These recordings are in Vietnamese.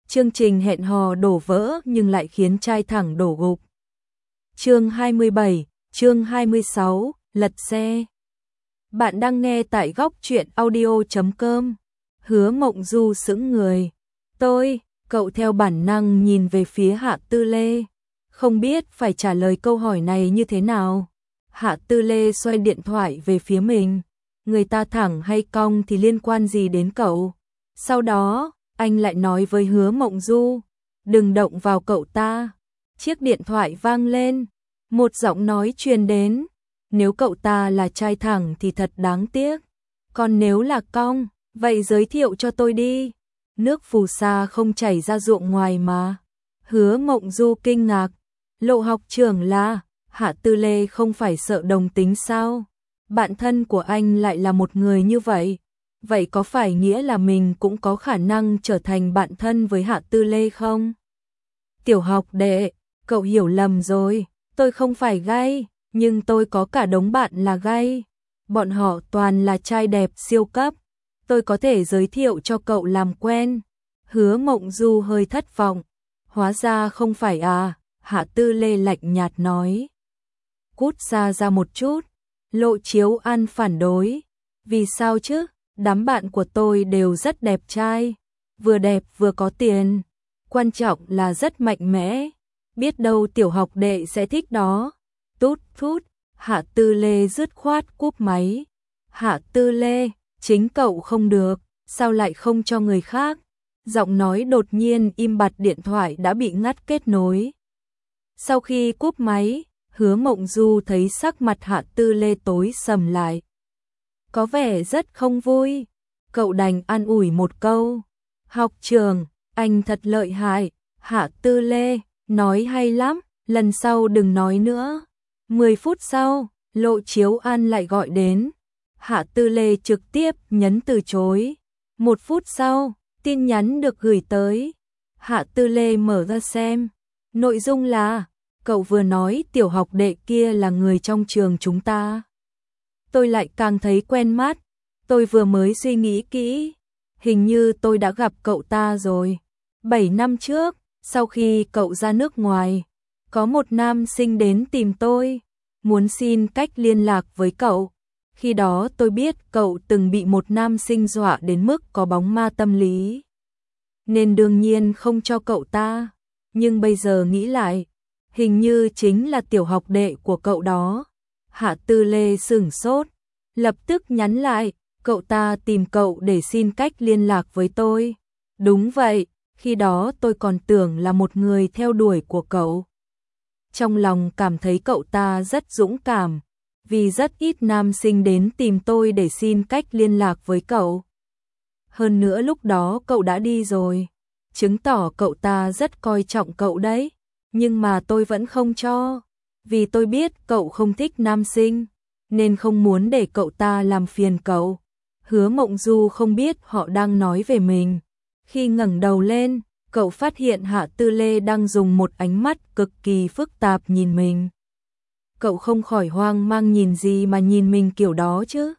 chương trình hẹn hò đổ vỡ nhưng lại khiến trai thẳng đổ gục. Chương 27, chương 26, lật xe. Bạn đang nghe tại góc truyện audio.com. Hứa Mộng Du sững người. Cậu theo bản năng nhìn về phía Hạ Tư Lê. Không biết phải trả lời câu hỏi này như thế nào. Hạ Tư Lê xoay điện thoại về phía mình. Người ta thẳng hay cong thì liên quan gì đến cậu? Sau đó, anh lại nói với Hứa Mộng Du, đừng động vào cậu ta. Chiếc điện thoại vang lên, một giọng nói truyền đến, nếu cậu ta là trai thẳng thì thật đáng tiếc, còn nếu là cong, vậy giới thiệu cho tôi đi. Nước phù sa không chảy ra ruộng ngoài mà. Hứa Mộng Du kinh ngạc, Lộ học trưởng là Hạ Tư Lê không phải sợ đồng tính sao? Bạn thân của anh lại là một người như vậy. Vậy có phải nghĩa là mình cũng có khả năng trở thành bạn thân với Hạ Tư Lê không? Tiểu học đệ, cậu hiểu lầm rồi, tôi không phải gay, nhưng tôi có cả đống bạn là gay. Bọn họ toàn là trai đẹp siêu cấp, tôi có thể giới thiệu cho cậu làm quen. Hứa Mộng Du hơi thất vọng, hóa ra không phải à, Hạ Tư Lê lạnh nhạt nói. Cút xa ra một chút, Lộ Chiếu An phản đối, vì sao chứ? Đám bạn của tôi đều rất đẹp trai, vừa đẹp vừa có tiền, quan trọng là rất mạnh mẽ, biết đâu tiểu học đệ sẽ thích đó. Tút thút, Hạ Tư Lê dứt khoát cúp máy. Hạ Tư Lê, chính cậu không được, sao lại không cho người khác? Giọng nói đột nhiên im bặt, điện thoại đã bị ngắt kết nối. Sau khi cúp máy, Hứa Mộng Du thấy sắc mặt Hạ Tư Lê tối sầm lại. Có vẻ rất không vui, cậu đành an ủi một câu. Học trưởng, anh thật lợi hại. Hạ Tư Lê, nói hay lắm, lần sau đừng nói nữa. 10 phút sau, Lộ Chiếu An lại gọi đến. Hạ Tư Lê trực tiếp nhấn từ chối. 1 phút sau, tin nhắn được gửi tới. Hạ Tư Lê mở ra xem. Nội dung là, cậu vừa nói tiểu học đệ kia là người trong trường chúng ta. Tôi lại càng thấy quen mắt, tôi vừa mới suy nghĩ kỹ, hình như tôi đã gặp cậu ta rồi. 7 năm trước, sau khi cậu ra nước ngoài, có một nam sinh đến tìm tôi, muốn xin cách liên lạc với cậu. Khi đó tôi biết cậu từng bị một nam sinh dọa đến mức có bóng ma tâm lý, nên đương nhiên không cho cậu ta. Nhưng bây giờ nghĩ lại, hình như chính là tiểu học đệ của cậu đó. Hạ Tư Lê sửng sốt, lập tức nhắn lại, cậu ta tìm cậu để xin cách liên lạc với tôi. Đúng vậy, khi đó tôi còn tưởng là một người theo đuổi của cậu. Trong lòng cảm thấy cậu ta rất dũng cảm, vì rất ít nam sinh đến tìm tôi để xin cách liên lạc với cậu. Hơn nữa lúc đó cậu đã đi rồi, chứng tỏ cậu ta rất coi trọng cậu đấy, nhưng mà tôi vẫn không cho. Vì tôi biết cậu không thích nam sinh, nên không muốn để cậu ta làm phiền cậu. Hứa Mộng Du không biết họ đang nói về mình. Khi ngẩng đầu lên, cậu phát hiện Hạ Tư Lê đang dùng một ánh mắt cực kỳ phức tạp nhìn mình. Cậu không khỏi hoang mang, nhìn gì mà nhìn mình kiểu đó chứ?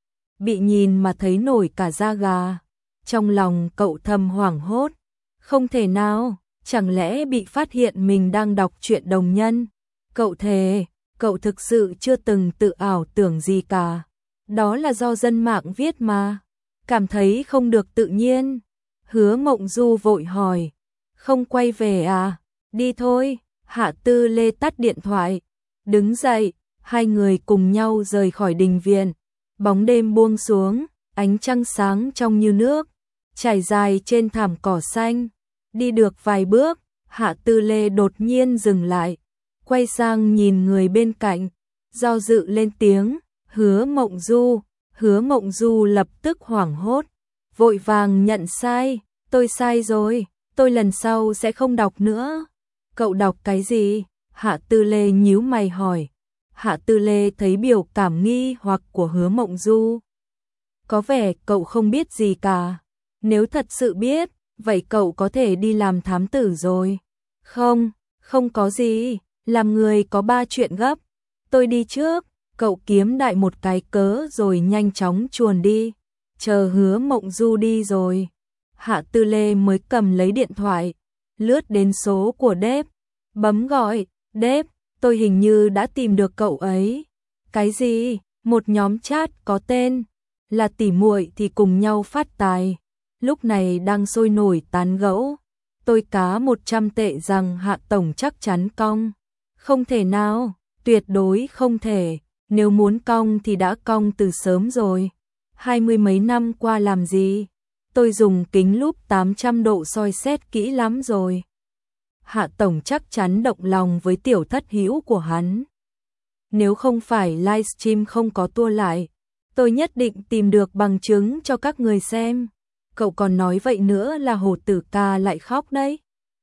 Bị nhìn mà thấy nổi cả da gà. Trong lòng cậu thầm hoảng hốt. Không thể nào, chẳng lẽ bị phát hiện mình đang đọc truyện đồng nhân? Cậu thề, cậu thực sự chưa từng tự ảo tưởng gì cả. Đó là do dân mạng viết mà. Cảm thấy không được tự nhiên. Hứa Mộng Du vội hỏi, không quay về à? Đi thôi. Hạ Tư Lê tắt điện thoại, đứng dậy, hai người cùng nhau rời khỏi đình viện. Bóng đêm buông xuống, ánh trăng sáng trong như nước, trải dài trên thảm cỏ xanh. Đi được vài bước, Hạ Tư Lê đột nhiên dừng lại, quay sang nhìn người bên cạnh, do dự lên tiếng, Hứa Mộng Du. Hứa Mộng Du lập tức hoảng hốt, vội vàng nhận sai, tôi sai rồi, tôi lần sau sẽ không đọc nữa. Cậu đọc cái gì? Hạ Tư Lê nhíu mày hỏi. Hạ Tư Lê thấy biểu cảm nghi hoặc của Hứa Mộng Du. Có vẻ cậu không biết gì cả. Nếu thật sự biết, vậy cậu có thể đi làm thám tử rồi. Không, không có gì, làm người có 3 chuyện gấp. Tôi đi trước. Cậu kiếm đại một cái cớ rồi nhanh chóng chuồn đi. Chờ Hứa Mộng Du đi rồi, Hạ Tư Lê mới cầm lấy điện thoại, lướt đến số của Đếp, bấm gọi. Đếp, tôi hình như đã tìm được cậu ấy. Cái gì? Một nhóm chat có tên là Tỉ muội thì cùng nhau phát tài. Lúc này đang sôi nổi tán gẫu. Tôi cá 100 tệ rằng Hạ tổng chắc chắn cong. Không thể nào, tuyệt đối không thể. Nếu muốn cong thì đã cong từ sớm rồi. 20 mấy năm qua làm gì? Tôi dùng kính lúp 800 độ soi xét kỹ lắm rồi. Hạ tổng chắc chắn động lòng với tiểu thất hữu của hắn. Nếu không phải livestream không có tua lại, tôi nhất định tìm được bằng chứng cho các người xem. Cậu còn nói vậy nữa là Hổ Tử ca lại khóc đấy.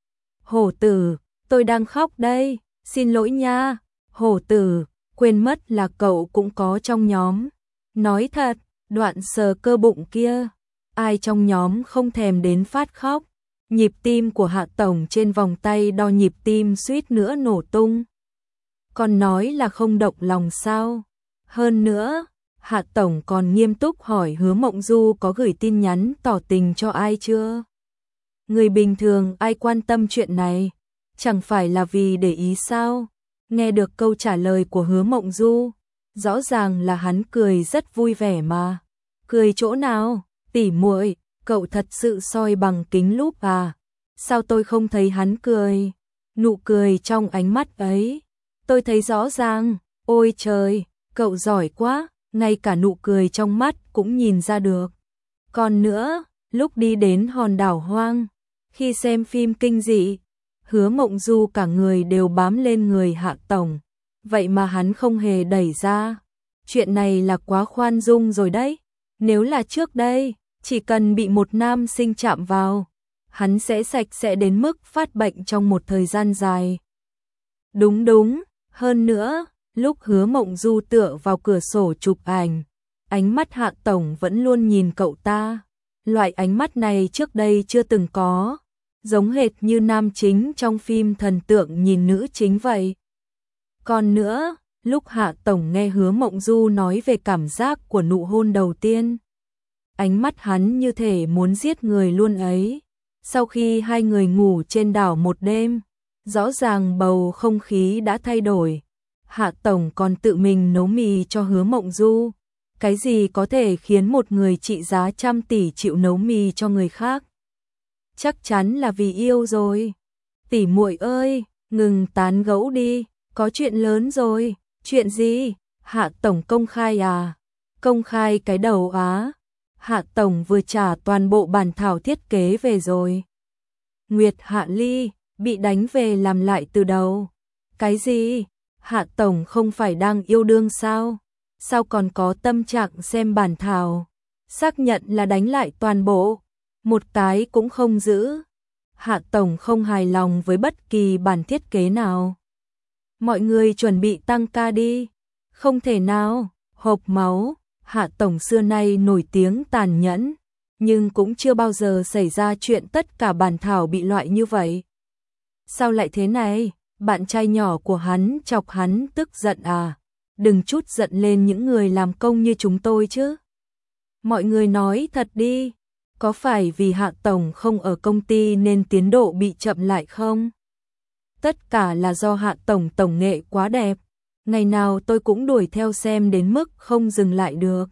Hổ Tử, tôi đang khóc đây, xin lỗi nha. Hổ Tử, quên mất là cậu cũng có trong nhóm. Nói thật, đoạn sờ cơ bụng kia, ai trong nhóm không thèm đến phát khóc. Nhịp tim của Hạ tổng trên vòng tay đo nhịp tim suýt nữa nổ tung. Còn nói là không động lòng sao? Hơn nữa, Hạ tổng còn nghiêm túc hỏi Hứa Mộng Du có gửi tin nhắn tỏ tình cho ai chưa? Người bình thường ai quan tâm chuyện này, chẳng phải là vì để ý sao? Nghe được câu trả lời của Hứa Mộng Du, rõ ràng là hắn cười rất vui vẻ mà. Cười chỗ nào? Tỉ muội, cậu thật sự soi bằng kính lúp à? Sao tôi không thấy hắn cười? Nụ cười trong ánh mắt ấy, tôi thấy rõ ràng. Ôi trời, cậu giỏi quá, ngay cả nụ cười trong mắt cũng nhìn ra được. Còn nữa, lúc đi đến hòn đảo hoang, khi xem phim kinh dị, Hứa Mộng Du cả người đều bám lên người Hạ tổng, vậy mà hắn không hề đẩy ra. Chuyện này là quá khoan dung rồi đấy. Nếu là trước đây, chỉ cần bị một nam sinh chạm vào, hắn sẽ sạch sẽ đến mức phát bệnh trong một thời gian dài. Đúng, hơn nữa, lúc Hứa Mộng Du tựa vào cửa sổ chụp ảnh, ánh mắt Hạ tổng vẫn luôn nhìn cậu ta. Loại ánh mắt này trước đây chưa từng có, giống hệt như nam chính trong phim thần tượng nhìn nữ chính vậy. Còn nữa, lúc Hạ tổng nghe Hứa Mộng Du nói về cảm giác của nụ hôn đầu tiên, ánh mắt hắn như thể muốn giết người luôn ấy. Sau khi hai người ngủ trên đảo một đêm, rõ ràng bầu không khí đã thay đổi. Hạ tổng còn tự mình nấu mì cho Hứa Mộng Du. Cái gì có thể khiến một người trị giá trăm tỷ chịu nấu mì cho người khác? Chắc chắn là vì yêu rồi. Tỷ muội ơi, ngừng tán gẫu đi, có chuyện lớn rồi. Chuyện gì? Hạ tổng công khai à? Công khai cái đầu á? Hạ tổng vừa trả toàn bộ bản thảo thiết kế về rồi. Nguyệt Hạ Ly bị đánh về làm lại từ đầu. Cái gì? Hạ tổng không phải đang yêu đương sao? Sao còn có tâm trạng xem bản thảo? Xác nhận là đánh lại toàn bộ, một cái cũng không giữ. Hạ tổng không hài lòng với bất kỳ bản thiết kế nào. Mọi người chuẩn bị tăng ca đi. Không thể nào, hộp máu. Hạ tổng xưa nay nổi tiếng tàn nhẫn, nhưng cũng chưa bao giờ xảy ra chuyện tất cả bản thảo bị loại như vậy. Sao lại thế này? Bạn trai nhỏ của hắn chọc hắn tức giận à? Đừng chút giận lên những người làm công như chúng tôi chứ. Mọi người nói thật đi, có phải vì Hạ tổng không ở công ty nên tiến độ bị chậm lại không? Tất cả là do Hạ tổng tổng nghệ quá đẹp. Ngày nào tôi cũng đuổi theo xem đến mức không dừng lại được.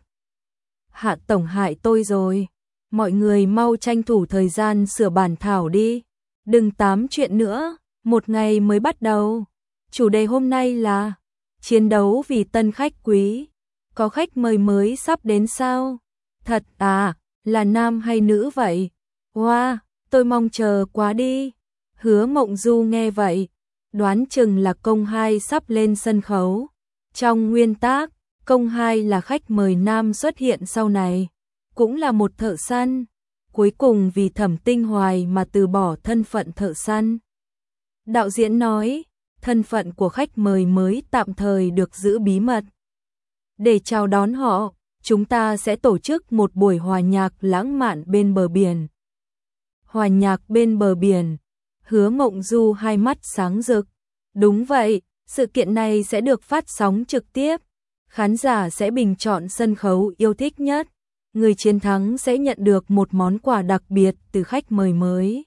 Hạ tổng hại tôi rồi. Mọi người mau tranh thủ thời gian sửa bản thảo đi. Đừng tám chuyện nữa, một ngày mới bắt đầu. Chủ đề hôm nay là chiến đấu vì tân khách quý. Có khách mời mới sắp đến sao? Thật à, là nam hay nữ vậy? Wow, tôi mong chờ quá đi. Hứa Mộng Du nghe vậy, đoán chừng là Công Hai sắp lên sân khấu. Trong nguyên tác, Công Hai là khách mời nam xuất hiện sau này, cũng là một thợ săn, cuối cùng vì Thẩm Tinh Hoài mà từ bỏ thân phận thợ săn. Đạo diễn nói, thân phận của khách mời mới tạm thời được giữ bí mật. Để chào đón họ, chúng ta sẽ tổ chức một buổi hòa nhạc lãng mạn bên bờ biển. Hòa nhạc bên bờ biển. Hứa Mộng Du hai mắt sáng rực. Đúng vậy, sự kiện này sẽ được phát sóng trực tiếp. Khán giả sẽ bình chọn sân khấu yêu thích nhất. người chiến thắng sẽ nhận được một món quà đặc biệt từ khách mời mới.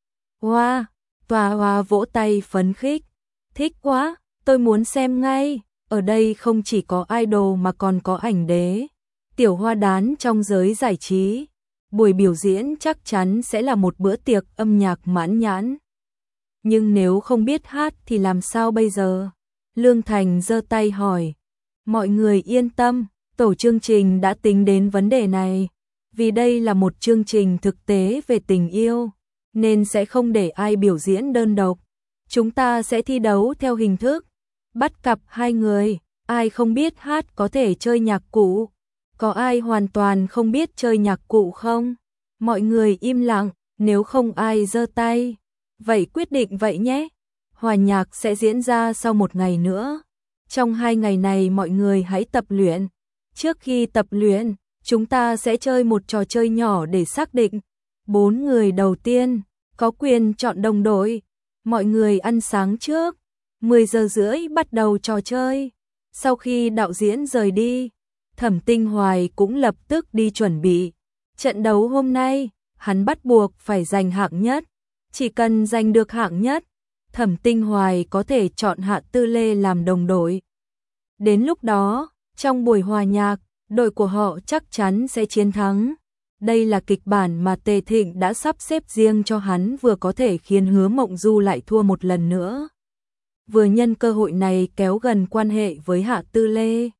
Wow, Tòa Hoa vỗ tay phấn khích. Thích quá, tôi muốn xem ngay. Ở đây không chỉ có idol mà còn có ảnh đế, tiểu hoa đán trong giới giải trí. Buổi biểu diễn chắc chắn sẽ là một bữa tiệc âm nhạc mãn nhãn. Nhưng nếu không biết hát thì làm sao bây giờ? Lương Thành giơ tay hỏi. Mọi người yên tâm, tổ chương trình đã tính đến vấn đề này. Vì đây là một chương trình thực tế về tình yêu, nên sẽ không để ai biểu diễn đơn độc. Chúng ta sẽ thi đấu theo hình thức bắt cặp hai người, ai không biết hát có thể chơi nhạc cụ. Có ai hoàn toàn không biết chơi nhạc cụ không? Mọi người im lặng, nếu không ai giơ tay. Vậy quyết định vậy nhé. Hòa nhạc sẽ diễn ra sau một ngày nữa. Trong 2 ngày này mọi người hãy tập luyện. Trước khi tập luyện, chúng ta sẽ chơi một trò chơi nhỏ để xác định 4 người đầu tiên có quyền chọn đồng đội. Mọi người ăn sáng trước. 10 giờ rưỡi bắt đầu trò chơi. Sau khi đạo diễn rời đi, Thẩm Tinh Hoài cũng lập tức đi chuẩn bị. Trận đấu hôm nay, hắn bắt buộc phải giành hạng nhất. Chỉ cần giành được hạng nhất, Thẩm Tinh Hoài có thể chọn Hạ Tư Lê làm đồng đội. Đến lúc đó, trong buổi hòa nhạc, đội của họ chắc chắn sẽ chiến thắng. Đây là kịch bản mà Tề Thịnh đã sắp xếp riêng cho hắn, vừa có thể khiến Hứa Mộng Du lại thua một lần nữa, vừa nhân cơ hội này kéo gần quan hệ với Hạ Tư Lê.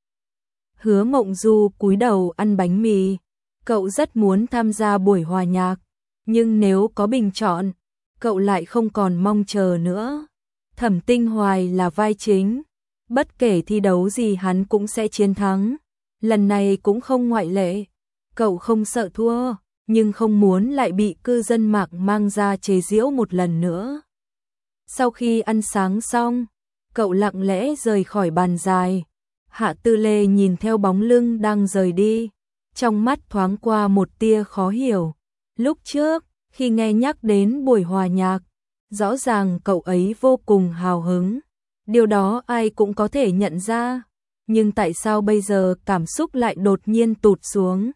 Hứa Mộng Du cúi đầu ăn bánh mì. Cậu rất muốn tham gia buổi hòa nhạc, nhưng nếu có bình chọn, cậu lại không còn mong chờ nữa. Thẩm Tinh Hoài là vai chính, bất kể thi đấu gì hắn cũng sẽ chiến thắng. Lần này cũng không ngoại lệ. Cậu không sợ thua, nhưng không muốn lại bị cư dân mạng mang ra chế giễu một lần nữa. Sau khi ăn sáng xong, cậu lặng lẽ rời khỏi bàn dài. Hạ Tư Lê nhìn theo bóng lưng đang rời đi, trong mắt thoáng qua một tia khó hiểu. Lúc trước, khi nghe nhắc đến buổi hòa nhạc, rõ ràng cậu ấy vô cùng hào hứng. Điều đó ai cũng có thể nhận ra. Nhưng tại sao bây giờ cảm xúc lại đột nhiên tụt xuống?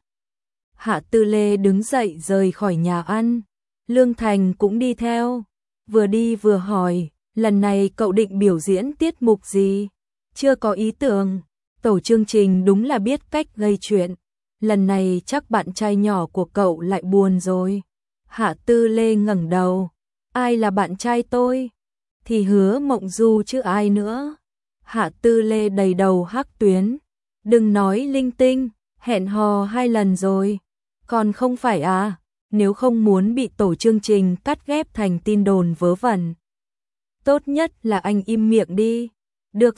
Hạ Tư Lê đứng dậy rời khỏi nhà ăn. Lương Thành cũng đi theo. Vừa đi vừa hỏi, lần này cậu định biểu diễn tiết mục gì? Chưa có ý tưởng. Tổ chương trình đúng là biết cách gây chuyện. Lần này chắc bạn trai nhỏ của cậu lại buồn rồi. Hạ Tư Lê ngẩng đầu. Ai là bạn trai tôi? Thì Hứa Mộng Du chứ ai nữa. Hạ Tư Lê đầy đầu hắc tuyến. Đừng nói linh tinh, hẹn hò 2 lần rồi. Còn không phải à? Nếu không muốn bị tổ chương trình cắt ghép thành tin đồn vớ vẩn, tốt nhất là anh im miệng đi. Được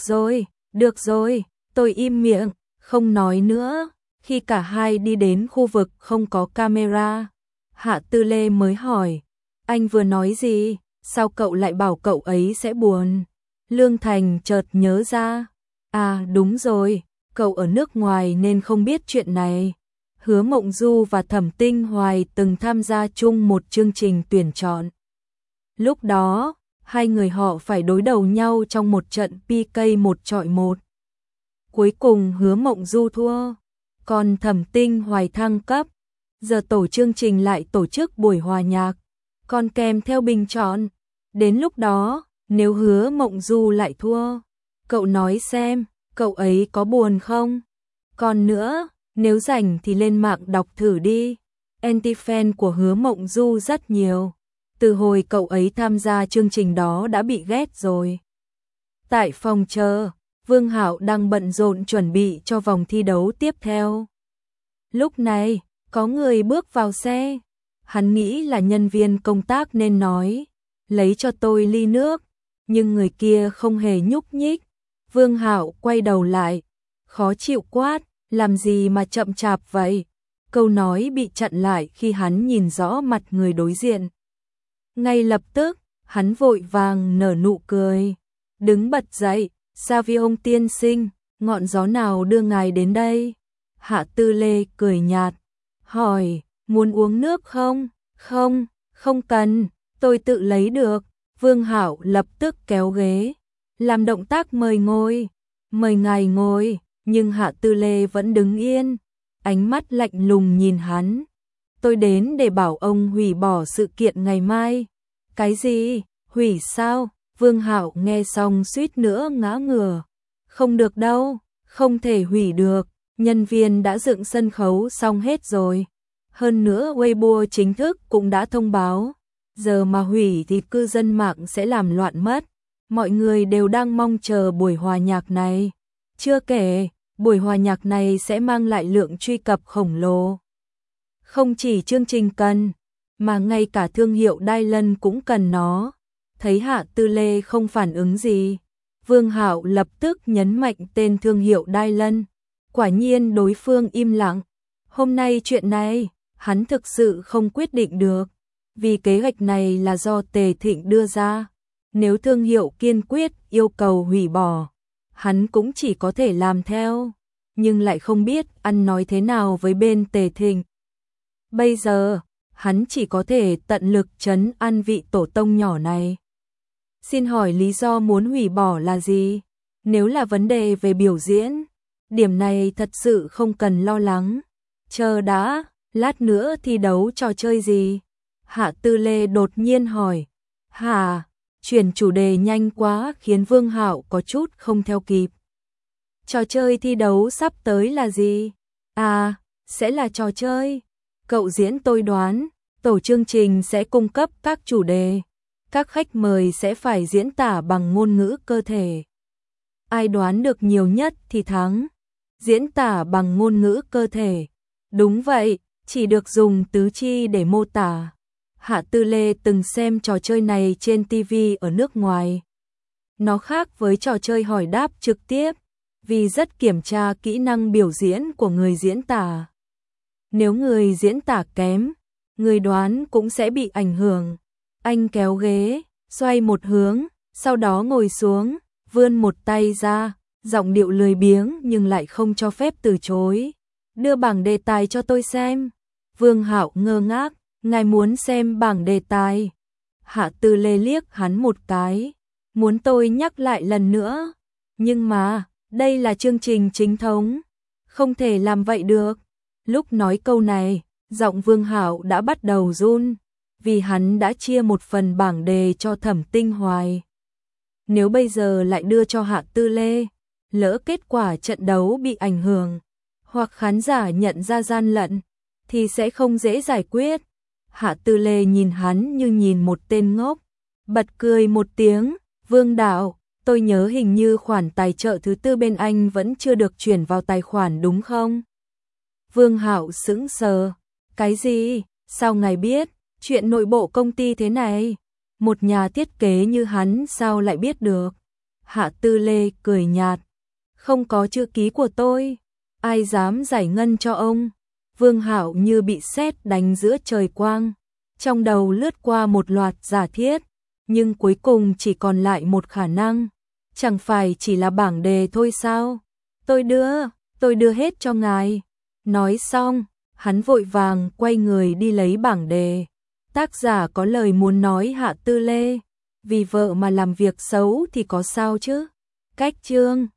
rồi, tôi im miệng, không nói nữa. Khi cả hai đi đến khu vực không có camera, Hạ Tư Lê mới hỏi, anh vừa nói gì? Sao cậu lại bảo cậu ấy sẽ buồn? Lương Thành chợt nhớ ra, à đúng rồi, cậu ở nước ngoài nên không biết chuyện này. Hứa Mộng Du và Thẩm Tinh Hoài từng tham gia chung một chương trình tuyển chọn. Lúc đó, hai người họ phải đối đầu nhau trong một trận PK 1-1. Cuối cùng Hứa Mộng Du thua, còn Thẩm Tinh Hoài thăng cấp. Giờ tổ chương trình lại tổ chức buổi hòa nhạc, còn kèm theo bình chọn. Đến lúc đó, nếu Hứa Mộng Du lại thua, cậu nói xem, cậu ấy có buồn không? Còn nữa, nếu rảnh thì lên mạng đọc thử đi. Anti-fan của Hứa Mộng Du rất nhiều. Từ hồi cậu ấy tham gia chương trình đó đã bị ghét rồi. Tại phòng chờ, Vương Hạo đang bận rộn chuẩn bị cho vòng thi đấu tiếp theo. Lúc này, có người bước vào xe. Hắn nghĩ là nhân viên công tác nên nói, lấy cho tôi ly nước. Nhưng người kia không hề nhúc nhích. Vương Hạo quay đầu lại, khó chịu quát, làm gì mà chậm chạp vậy? Câu nói bị chặn lại khi hắn nhìn rõ mặt người đối diện. Ngay lập tức, hắn vội vàng nở nụ cười, đứng bật dậy, Savion tiên sinh, ngọn gió nào đưa ngài đến đây? Hạ Tư Lê cười nhạt, hỏi, muốn uống nước không? Không cần, tôi tự lấy được. Vương Hạo lập tức kéo ghế, làm động tác mời ngồi, mời ngài ngồi, nhưng Hạ Tư Lê vẫn đứng yên. ánh mắt lạnh lùng nhìn hắn. Tôi đến để bảo ông hủy bỏ sự kiện ngày mai. Cái gì? Hủy sao? Vương Hạo nghe xong suýt nữa ngã ngửa. Không được đâu, không thể hủy được, nhân viên đã dựng sân khấu xong hết rồi. Hơn nữa Weibo chính thức cũng đã thông báo, giờ mà hủy thì cư dân mạng sẽ làm loạn mất. Mọi người đều đang mong chờ buổi hòa nhạc này. Chưa kể, buổi hòa nhạc này sẽ mang lại lượng truy cập khổng lồ. Không chỉ chương trình cần, mà ngay cả thương hiệu Dylan cũng cần nó. Thấy Hạ Tư Lê không phản ứng gì, Vương Hạo lập tức nhấn mạnh tên thương hiệu Dylan. Quả nhiên đối phương im lặng. Hôm nay chuyện này, hắn thực sự không quyết định được, vì kế hoạch này là do Tề Thịnh đưa ra. Nếu thương hiệu kiên quyết yêu cầu hủy bỏ, hắn cũng chỉ có thể làm theo, nhưng lại không biết ăn nói thế nào với bên Tề Thịnh. Bây giờ, hắn chỉ có thể tận lực trấn an vị tổ tông nhỏ này. Xin hỏi lý do muốn hủy bỏ là gì? Nếu là vấn đề về biểu diễn, điểm này thật sự không cần lo lắng. Chờ đã, lát nữa thi đấu trò chơi gì? Hạ Tư Lê đột nhiên hỏi. Hả? Chuyển chủ đề nhanh quá khiến Vương Hạo có chút không theo kịp. Trò chơi thi đấu sắp tới là gì? À, sẽ là trò chơi. Cậu diễn tôi đoán, tổ chương trình sẽ cung cấp các chủ đề. Các khách mời sẽ phải diễn tả bằng ngôn ngữ cơ thể. Ai đoán được nhiều nhất thì thắng. Diễn tả bằng ngôn ngữ cơ thể. Đúng vậy, chỉ được dùng tứ chi để mô tả. Hạ Tư Lê từng xem trò chơi này trên TV ở nước ngoài. Nó khác với trò chơi hỏi đáp trực tiếp, vì rất kiểm tra kỹ năng biểu diễn của người diễn tả. Nếu người diễn tả kém, người đoán cũng sẽ bị ảnh hưởng. Anh kéo ghế, xoay một hướng, sau đó ngồi xuống, vươn một tay ra, giọng điệu lười biếng nhưng lại không cho phép từ chối. Đưa bảng đề tài cho tôi xem. Vương Hạo ngơ ngác, ngài muốn xem bảng đề tài? Hạ Tư Lê liếc hắn một cái, muốn tôi nhắc lại lần nữa. Nhưng mà, đây là chương trình chính thống, không thể làm vậy được. Lúc nói câu này, giọng Vương Hạo đã bắt đầu run, vì hắn đã chia một phần bảng đề cho Thẩm Tinh Hoài. Nếu bây giờ lại đưa cho Hạ Tư Lê, lỡ kết quả trận đấu bị ảnh hưởng, hoặc khán giả nhận ra gian lận, thì sẽ không dễ giải quyết. Hạ Tư Lê nhìn hắn như nhìn một tên ngốc, bật cười một tiếng. Vương đạo, tôi nhớ hình như khoản tài trợ thứ tư bên anh vẫn chưa được chuyển vào tài khoản đúng không? Vương Hạo sững sờ. Cái gì? Sao ngài biết? Chuyện nội bộ công ty thế này, một nhà thiết kế như hắn sao lại biết được? Hạ Tư Lê cười nhạt. Không có chữ ký của tôi, ai dám giải ngân cho ông? Vương Hạo như bị sét đánh giữa trời quang, trong đầu lướt qua một loạt giả thiết, nhưng cuối cùng chỉ còn lại một khả năng. Chẳng phải chỉ là bảng đề thôi sao? Tôi đưa hết cho ngài. Nói xong, hắn vội vàng quay người đi lấy bảng đề. Tác giả có lời muốn nói Hạ Tư Lê, vì vợ mà làm việc xấu thì có sao chứ? Cách chương